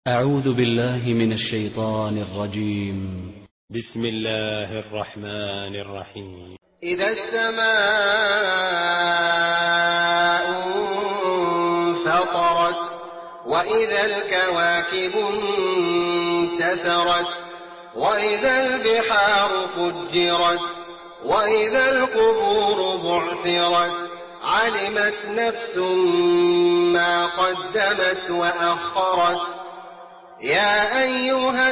أعوذ بالله من الشيطان الرجيم. بسم الله الرحمن الرحيم. إذا السماء انفطرت وإذا الكواكب انتثرت وإذا البحار فجرت وإذا القبور بعثرت علمت نفس ما قدمت وأخرت يا أيها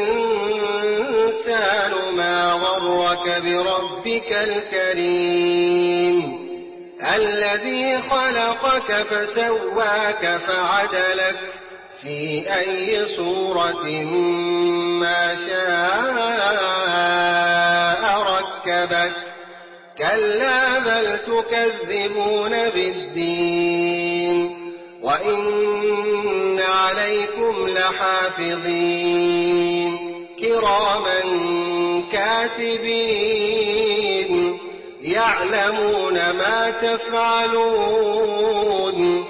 الإنسان ما غرك بربك الكريم الذي خلقك فسواك فعدلك في أي صورة ما شاء ركبك كلا بل تكذبون بالدين وإن عليكم لحافظين كراما كاتبين يعلمون ما تفعلون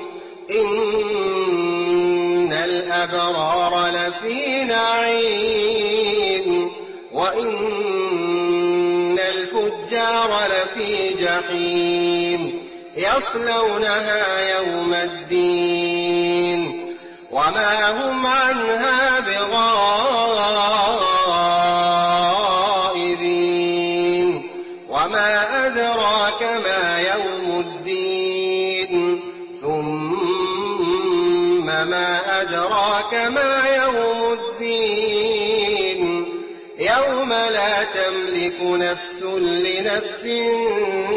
إن الأبرار لفي نعيم وإن الفجار لفي جحيم يصلونها يوم الدين وما هم عنها بغائبين وما أدراك ما يوم الدين ثم ما أدراك ما يوم الدين يوم لا تملك نفس لنفس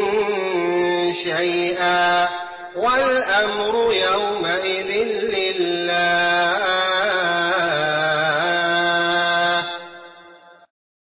شيئا والأمر يومئذ لله